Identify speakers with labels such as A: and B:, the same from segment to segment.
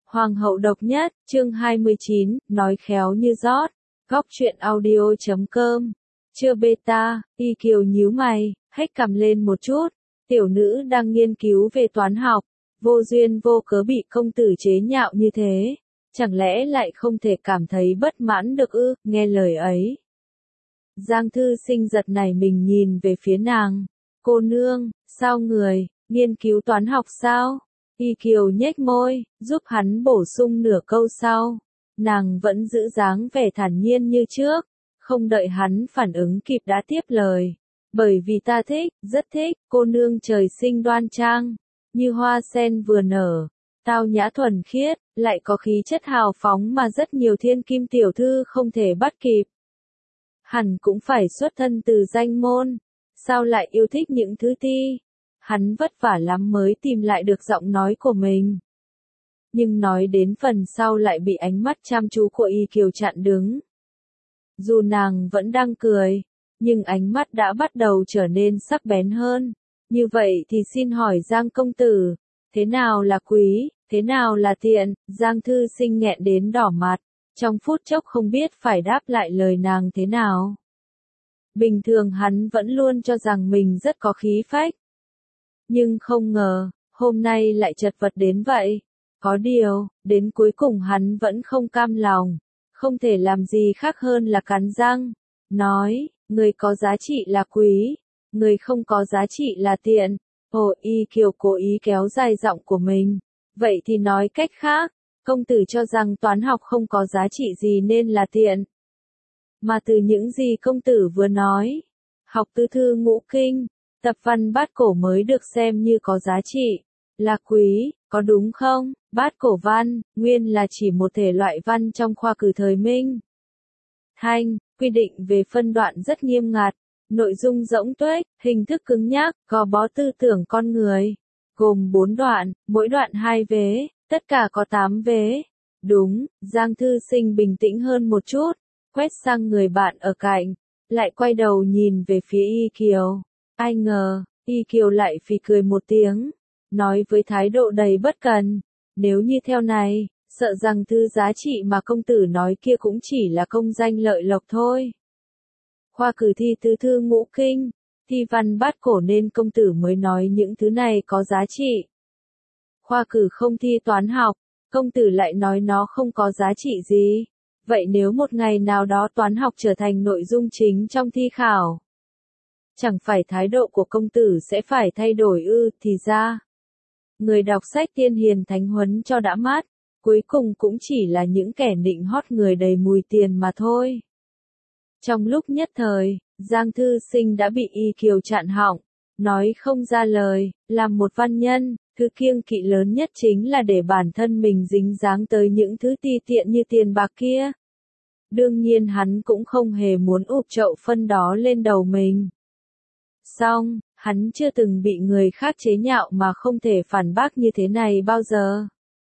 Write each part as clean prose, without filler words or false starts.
A: Hoàng hậu độc nhất, chương 29, nói khéo như rót. Góc truyện audio.com. Chưa beta, Y Kiều nhíu mày, hét cằm lên một chút. Tiểu nữ đang nghiên cứu về toán học, vô duyên vô cớ bị công tử chế nhạo như thế. Chẳng lẽ lại không thể cảm thấy bất mãn được ư? Nghe lời ấy, Giang Thư Sinh giật nảy mình nhìn về phía nàng. Cô nương, sao người, nghiên cứu toán học sao? Y Kiều nhếch môi, giúp hắn bổ sung nửa câu sau. Nàng vẫn giữ dáng vẻ thản nhiên như trước, không đợi hắn phản ứng kịp đã tiếp lời. Bởi vì ta thích, rất thích, cô nương trời sinh đoan trang, như hoa sen vừa nở, tao nhã thuần khiết, lại có khí chất hào phóng mà rất nhiều thiên kim tiểu thư không thể bắt kịp. Hẳn cũng phải xuất thân từ danh môn, sao lại yêu thích những thứ ti? Hắn vất vả lắm mới tìm lại được giọng nói của mình. Nhưng nói đến phần sau lại bị ánh mắt chăm chú của Y Kiều chặn đứng. Dù nàng vẫn đang cười, nhưng ánh mắt đã bắt đầu trở nên sắc bén hơn. Như vậy thì xin hỏi Giang công tử, thế nào là quý, thế nào là tiện? Giang Thư Sinh nghẹn đến đỏ mặt, trong phút chốc không biết phải đáp lại lời nàng thế nào. Bình thường hắn vẫn luôn cho rằng mình rất có khí phách. Nhưng không ngờ, hôm nay lại chật vật đến vậy. Có điều, đến cuối cùng hắn vẫn không cam lòng, không thể làm gì khác hơn là cắn răng, nói, người có giá trị là quý, người không có giá trị là tiện. Ồ, Y Kiều cố ý kéo dài giọng của mình. Vậy thì nói cách khác, công tử cho rằng toán học không có giá trị gì nên là tiện. Mà từ những gì công tử vừa nói, học tứ thư ngũ kinh, tập văn bát cổ mới được xem như có giá trị, là quý, có đúng không? Bát cổ văn, nguyên là chỉ một thể loại văn trong khoa cử thời Minh. Thanh, quy định về phân đoạn rất nghiêm ngặt, nội dung rỗng tuếch, hình thức cứng nhắc, gò bó tư tưởng con người. Gồm 4 đoạn, mỗi đoạn 2 vế, tất cả có 8 vế. Đúng, Giang Thư Sinh bình tĩnh hơn một chút, quét sang người bạn ở cạnh, lại quay đầu nhìn về phía Y Kiều. Ai ngờ, Y Kiều lại phì cười một tiếng, nói với thái độ đầy bất cần, nếu như theo này, sợ rằng thứ giá trị mà công tử nói kia cũng chỉ là công danh lợi lộc thôi. Khoa cử thi tứ thư ngũ kinh, thi văn bát cổ nên công tử mới nói những thứ này có giá trị. Khoa cử không thi toán học, công tử lại nói nó không có giá trị gì. Vậy nếu một ngày nào đó toán học trở thành nội dung chính trong thi khảo, chẳng phải thái độ của công tử sẽ phải thay đổi ư? Thì ra, người đọc sách tiên hiền thánh huấn cho đã mát, cuối cùng cũng chỉ là những kẻ nịnh hót người đầy mùi tiền mà thôi. Trong lúc nhất thời, Giang Thư Sinh đã bị Y Kiều chặn họng, nói không ra lời. Làm một văn nhân, thứ kiêng kỵ lớn nhất chính là để bản thân mình dính dáng tới những thứ ti tiện như tiền bạc kia. Đương nhiên hắn cũng không hề muốn ụp chậu phân đó lên đầu mình. Song, hắn chưa từng bị người khác chế nhạo mà không thể phản bác như thế này bao giờ.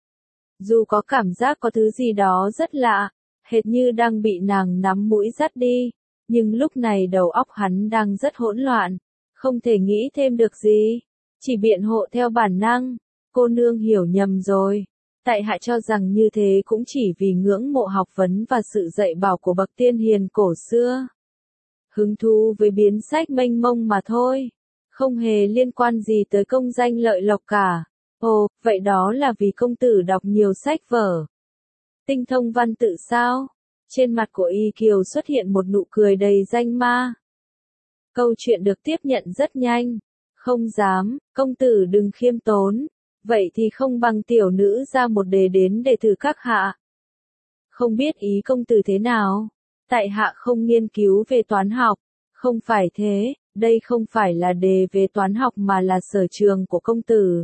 A: Dù có cảm giác có thứ gì đó rất lạ, hệt như đang bị nàng nắm mũi dắt đi, nhưng lúc này đầu óc hắn đang rất hỗn loạn, không thể nghĩ thêm được gì, chỉ biện hộ theo bản năng. Cô nương hiểu nhầm rồi, tại hạ cho rằng như thế cũng chỉ vì ngưỡng mộ học vấn và sự dạy bảo của bậc tiên hiền cổ xưa. Hứng thú với biến sách mênh mông mà thôi, không hề liên quan gì tới công danh lợi lộc cả. Ồ, vậy đó là vì công tử đọc nhiều sách vở, tinh thông văn tự sao? Trên mặt của Y Kiều xuất hiện một nụ cười đầy danh ma. Câu chuyện được tiếp nhận rất nhanh. Không dám, công tử đừng khiêm tốn. Vậy thì không bằng tiểu nữ ra một đề đến để thử các hạ. Không biết ý công tử thế nào? Tại hạ không nghiên cứu về toán học. Không phải thế, đây không phải là đề về toán học mà là sở trường của công tử.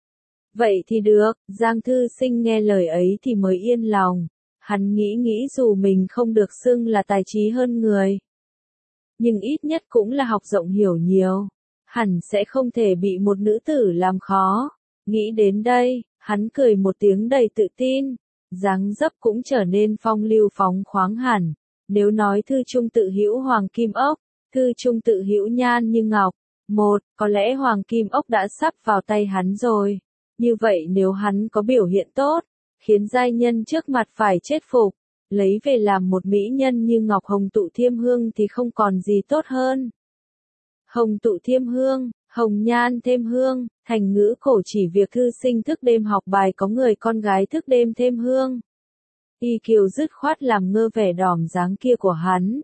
A: Vậy thì được, Giang Thư Sinh nghe lời ấy thì mới yên lòng. Hắn nghĩ dù mình không được xưng là tài trí hơn người, nhưng ít nhất cũng là học rộng hiểu nhiều, hẳn sẽ không thể bị một nữ tử làm khó. Nghĩ đến đây, hắn cười một tiếng đầy tự tin, dáng dấp cũng trở nên phong lưu phóng khoáng hẳn. Nếu nói thư trung tự hữu hoàng kim ốc, thư trung tự hữu nhan như ngọc, có lẽ hoàng kim ốc đã sắp vào tay hắn rồi. Như vậy nếu hắn có biểu hiện tốt, khiến giai nhân trước mặt phải chết phục, lấy về làm một mỹ nhân như ngọc hồng tụ thiêm hương thì không còn gì tốt hơn. Hồng tụ thiêm hương, hồng nhan thêm hương, thành ngữ cổ chỉ việc thư sinh thức đêm học bài có người con gái thức đêm thêm hương. Y Kiều dứt khoát làm ngơ vẻ đỏm dáng kia của hắn.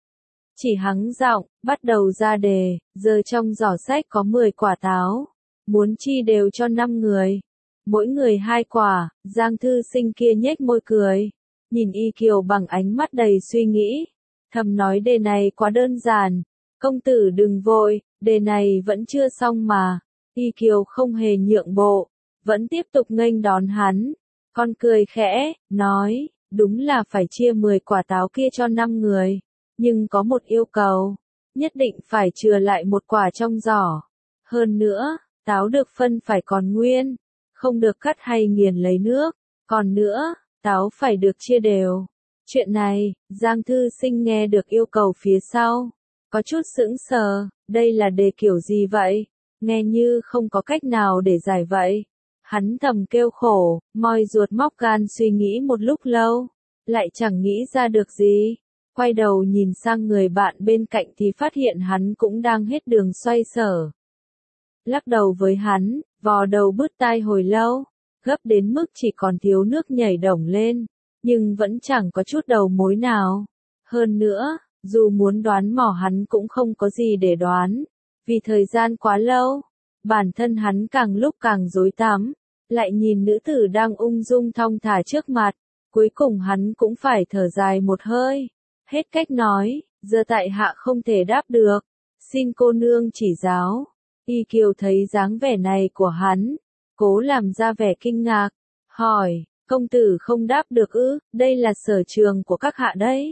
A: Chỉ hắng giọng, bắt đầu ra đề, giờ trong giỏ sách có 10 quả táo. Muốn chi đều cho 5 người. Mỗi người 2 quả, Giang thư sinh kia nhếch môi cười. Nhìn Y Kiều bằng ánh mắt đầy suy nghĩ. Thầm nói đề này quá đơn giản. Công tử đừng vội, đề này vẫn chưa xong mà. Y Kiều không hề nhượng bộ, vẫn tiếp tục nghênh đón hắn. Con cười khẽ, nói, đúng là phải chia 10 quả táo kia cho 5 người. Nhưng có một yêu cầu, nhất định phải chừa lại một quả trong giỏ. Hơn nữa, táo được phân phải còn nguyên, không được cắt hay nghiền lấy nước. Còn nữa, táo phải được chia đều. Chuyện này, Giang thư sinh nghe được yêu cầu phía sau. Có chút sững sờ, đây là đề kiểu gì vậy? Nghe như không có cách nào để giải vậy. Hắn thầm kêu khổ, moi ruột móc gan suy nghĩ một lúc lâu, lại chẳng nghĩ ra được gì. Quay đầu nhìn sang người bạn bên cạnh thì phát hiện hắn cũng đang hết đường xoay sở. Lắc đầu với hắn, vò đầu bứt tai hồi lâu, gấp đến mức chỉ còn thiếu nước nhảy đổng lên, nhưng vẫn chẳng có chút đầu mối nào. Hơn nữa, dù muốn đoán mò hắn cũng không có gì để đoán, vì thời gian quá lâu, bản thân hắn càng lúc càng rối tắm, lại nhìn nữ tử đang ung dung thong thả trước mặt, cuối cùng hắn cũng phải thở dài một hơi. Hết cách nói, giờ tại hạ không thể đáp được, xin cô nương chỉ giáo. Y Kiều thấy dáng vẻ này của hắn, cố làm ra vẻ kinh ngạc, hỏi, công tử không đáp được ư, đây là sở trường của các hạ đấy.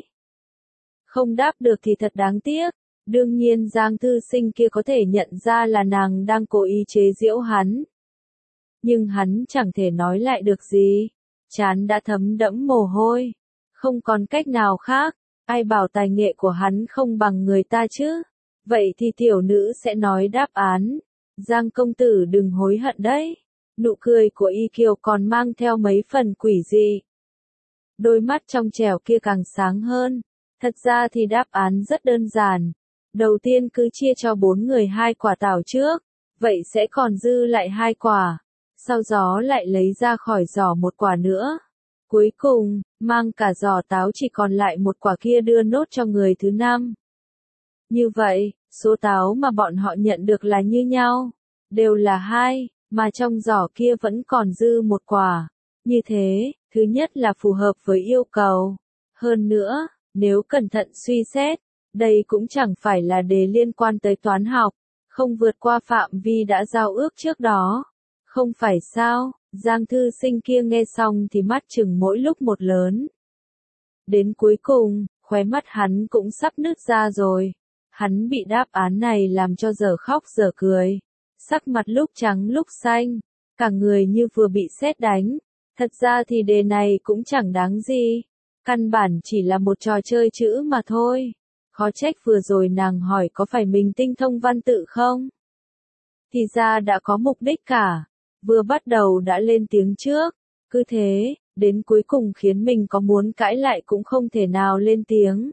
A: Không đáp được thì thật đáng tiếc, đương nhiên Giang thư sinh kia có thể nhận ra là nàng đang cố ý chế giễu hắn. Nhưng hắn chẳng thể nói lại được gì, trán đã thấm đẫm mồ hôi, không còn cách nào khác. Ai bảo tài nghệ của hắn không bằng người ta chứ? Vậy thì tiểu nữ sẽ nói đáp án. Giang công tử đừng hối hận đấy. Nụ cười của Y Kiều còn mang theo mấy phần quỷ dị. Đôi mắt trong trẻo kia càng sáng hơn. Thật ra thì đáp án rất đơn giản. Đầu tiên cứ chia cho 4 người 2 quả táo trước. Vậy sẽ còn dư lại 2 quả. Sau đó lại lấy ra khỏi giỏ một quả nữa. Cuối cùng, mang cả giỏ táo chỉ còn lại một quả kia đưa nốt cho người thứ 5. Như vậy, số táo mà bọn họ nhận được là như nhau, đều là 2, mà trong giỏ kia vẫn còn dư một quả. Như thế, thứ nhất là phù hợp với yêu cầu. Hơn nữa, nếu cẩn thận suy xét, đây cũng chẳng phải là đề liên quan tới toán học, không vượt qua phạm vi đã giao ước trước đó. Không phải sao? Giang thư sinh kia nghe xong thì mắt chừng mỗi lúc một lớn. Đến cuối cùng, khóe mắt hắn cũng sắp nứt ra rồi. Hắn bị đáp án này làm cho dở khóc dở cười. Sắc mặt lúc trắng lúc xanh, cả người như vừa bị sét đánh. Thật ra thì đề này cũng chẳng đáng gì. Căn bản chỉ là một trò chơi chữ mà thôi. Khó trách vừa rồi nàng hỏi có phải mình tinh thông văn tự không? Thì ra đã có mục đích cả. Vừa bắt đầu đã lên tiếng trước, cứ thế, đến cuối cùng khiến mình có muốn cãi lại cũng không thể nào lên tiếng.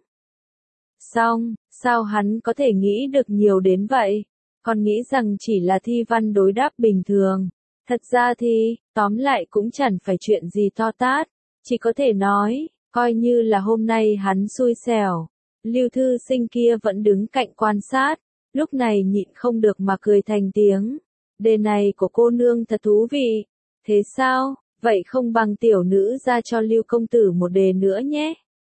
A: Xong, sao hắn có thể nghĩ được nhiều đến vậy? Còn nghĩ rằng chỉ là thi văn đối đáp bình thường. Thật ra thì, tóm lại cũng chẳng phải chuyện gì to tát, chỉ có thể nói, coi như là hôm nay hắn xui xẻo. Lưu thư sinh kia vẫn đứng cạnh quan sát, lúc này nhịn không được mà cười thành tiếng. Đề này của cô nương thật thú vị. Thế sao, vậy không bằng tiểu nữ ra cho Lưu công tử một đề nữa nhé.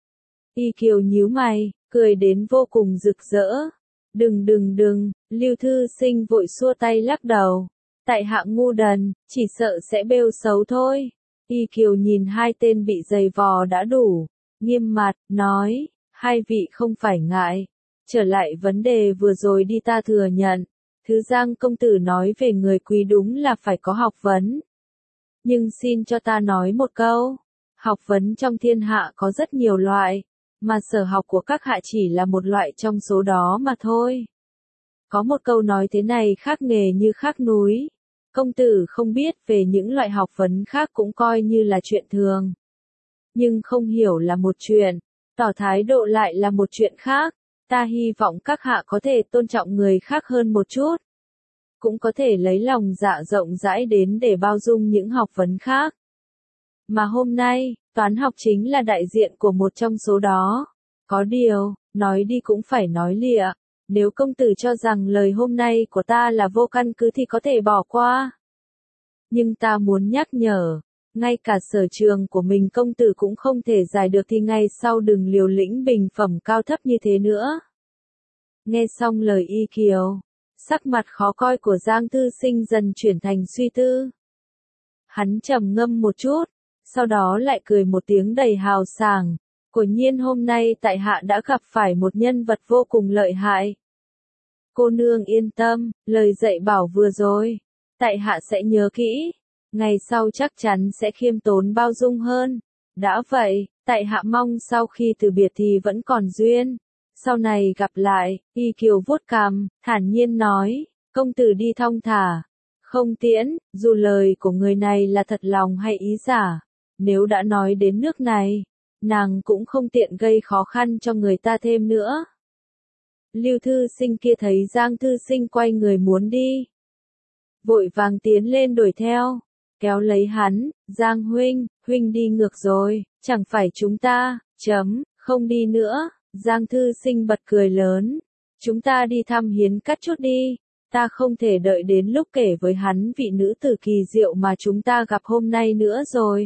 A: Y Kiều nhíu mày, cười đến vô cùng rực rỡ. Đừng, Lưu thư sinh vội xua tay lắc đầu. Tại hạ ngu đần, chỉ sợ sẽ bêu xấu thôi. Y Kiều nhìn hai tên bị giày vò đã đủ, nghiêm mặt, nói, hai vị không phải ngại. Trở lại vấn đề vừa rồi đi ta thừa nhận. Thứ Giang công tử nói về người quý đúng là phải có học vấn. Nhưng xin cho ta nói một câu. Học vấn trong thiên hạ có rất nhiều loại, mà sở học của các hạ chỉ là một loại trong số đó mà thôi. Có một câu nói thế này khác nghề như khác núi. Công tử không biết về những loại học vấn khác cũng coi như là chuyện thường. Nhưng không hiểu là một chuyện, tỏ thái độ lại là một chuyện khác. Ta hy vọng các hạ có thể tôn trọng người khác hơn một chút. Cũng có thể lấy lòng dạ rộng rãi đến để bao dung những học vấn khác. Mà hôm nay, toán học chính là đại diện của một trong số đó. Có điều, nói đi cũng phải nói lịa. Nếu công tử cho rằng lời hôm nay của ta là vô căn cứ thì có thể bỏ qua. Nhưng ta muốn nhắc nhở, ngay cả sở trường của mình công tử cũng không thể giải được thì ngày sau đừng liều lĩnh bình phẩm cao thấp như thế nữa. Nghe xong lời Y Kiều, sắc mặt khó coi của Giang Thư Sinh dần chuyển thành suy tư. Hắn trầm ngâm một chút, sau đó lại cười một tiếng đầy hào sảng. Quả nhiên hôm nay tại hạ đã gặp phải một nhân vật vô cùng lợi hại. Cô nương yên tâm, lời dạy bảo vừa rồi, tại hạ sẽ nhớ kỹ, ngày sau chắc chắn sẽ khiêm tốn bao dung hơn. Đã vậy, tại hạ mong sau khi từ biệt thì vẫn còn duyên. Sau này gặp lại, Y Kiều vuốt cằm, thản nhiên nói, công tử đi thong thả, không tiễn, dù lời của người này là thật lòng hay ý giả, nếu đã nói đến nước này, nàng cũng không tiện gây khó khăn cho người ta thêm nữa. Lưu Thư Sinh kia thấy Giang Thư Sinh quay người muốn đi, vội vàng tiến lên đuổi theo, kéo lấy hắn, Giang huynh đi ngược rồi, chẳng phải chúng ta, không đi nữa. Giang Thư Sinh bật cười lớn, chúng ta đi thăm Hiến Cắt chút đi, ta không thể đợi đến lúc kể với hắn vị nữ tử kỳ diệu mà chúng ta gặp hôm nay nữa rồi.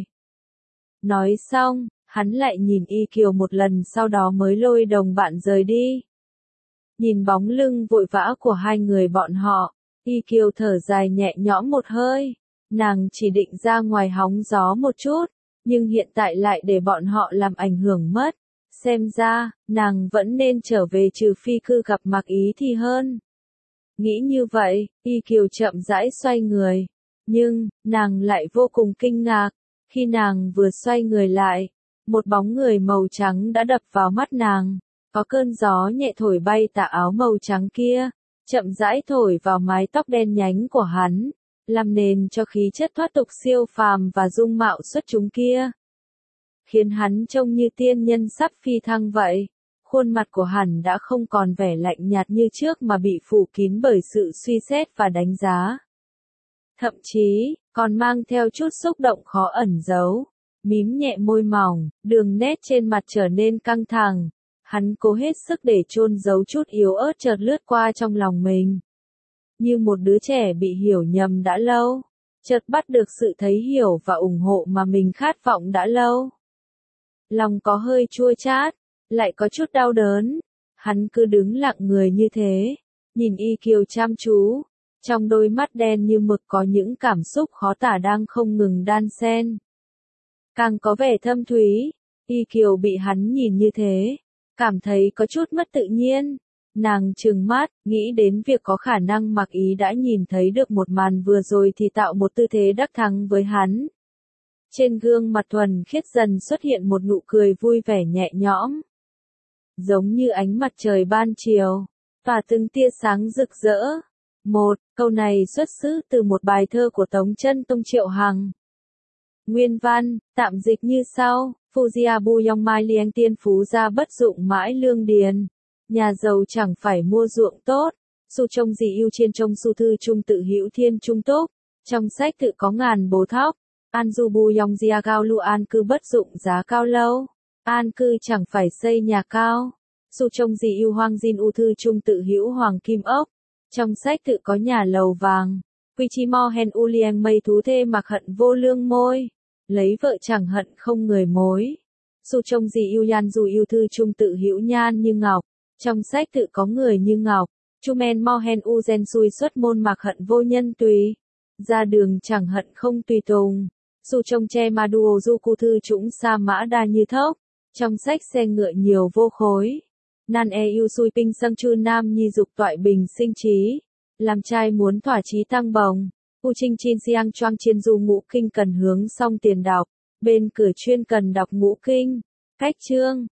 A: Nói xong, hắn lại nhìn Y Kiều một lần sau đó mới lôi đồng bạn rời đi. Nhìn bóng lưng vội vã của hai người bọn họ, Y Kiều thở dài nhẹ nhõm một hơi, nàng chỉ định ra ngoài hóng gió một chút, nhưng hiện tại lại để bọn họ làm ảnh hưởng mất. Xem ra, nàng vẫn nên trở về trừ phi cư gặp Mạc Ý thì hơn. Nghĩ như vậy, Y Kiều chậm rãi xoay người. Nhưng, nàng lại vô cùng kinh ngạc. Khi nàng vừa xoay người lại, một bóng người màu trắng đã đập vào mắt nàng. Có cơn gió nhẹ thổi bay tà áo màu trắng kia, chậm rãi thổi vào mái tóc đen nhánh của hắn, làm nền cho khí chất thoát tục siêu phàm và dung mạo xuất chúng kia. Khiến hắn trông như tiên nhân sắp phi thăng vậy. Khuôn mặt của hắn đã không còn vẻ lạnh nhạt như trước mà bị phủ kín bởi sự suy xét và đánh giá. Thậm chí, còn mang theo chút xúc động khó ẩn giấu. Mím nhẹ môi mỏng, đường nét trên mặt trở nên căng thẳng. Hắn cố hết sức để chôn giấu chút yếu ớt chợt lướt qua trong lòng mình. Như một đứa trẻ bị hiểu nhầm đã lâu, chợt bắt được sự thấy hiểu và ủng hộ mà mình khát vọng đã lâu. Lòng có hơi chua chát, lại có chút đau đớn. Hắn cứ đứng lặng người như thế, nhìn Y Kiều chăm chú, trong đôi mắt đen như mực có những cảm xúc khó tả đang không ngừng đan xen. Càng có vẻ thâm thúy, Y Kiều bị hắn nhìn như thế, cảm thấy có chút mất tự nhiên. Nàng trừng mắt, nghĩ đến việc có khả năng Mạc Ý đã nhìn thấy được một màn vừa rồi thì tạo một tư thế đắc thắng với hắn. Trên gương mặt thuần khiết dần xuất hiện một nụ cười vui vẻ nhẹ nhõm. Giống như ánh mặt trời ban chiều, tỏa từng tia sáng rực rỡ. Câu này xuất xứ từ một bài thơ của Tống Chân Tông Triệu Hằng. Nguyên văn, tạm dịch như sau, Fujia Bu Yong Mai Lieng tiên phú gia bất dụng mãi lương điền. Nhà giàu chẳng phải mua ruộng tốt. Su trông gì yêu chiên trông su thư trung tự hữu thiên trung túc. Trong sách tự có ngàn bố thóc. An du bu yong jia cao lu an cư bất dụng giá cao lâu. An cư chẳng phải xây nhà cao. Su trông gì yêu hoang jin u thư trung tự hữu hoàng kim ốc. Trong sách tự có nhà lầu vàng. Quy chi mo hen u lieng mây thú thê mặc hận vô lương môi. Lấy vợ chẳng hận không người mối. Su trông gì yêu yan dù yêu thư trung tự hữu nhan như ngọc. Trong sách tự có người như ngọc. Chu men mo hen u gen xui xuất môn mặc hận vô nhân tùy. Ra đường chẳng hận không tùy tùng. Su trông che ma duo du cu thư trũng sa mã đa như thốc. Trong sách xe ngựa nhiều vô khối. Nan e yêu xui pinh sâng chư nam nhi dục toại bình sinh trí. Làm trai muốn thỏa chí tăng bồng. U trinh chin siang choang chiên du ngũ kinh cần hướng xong tiền đọc. Bên cửa chuyên cần đọc ngũ kinh. Cách chương.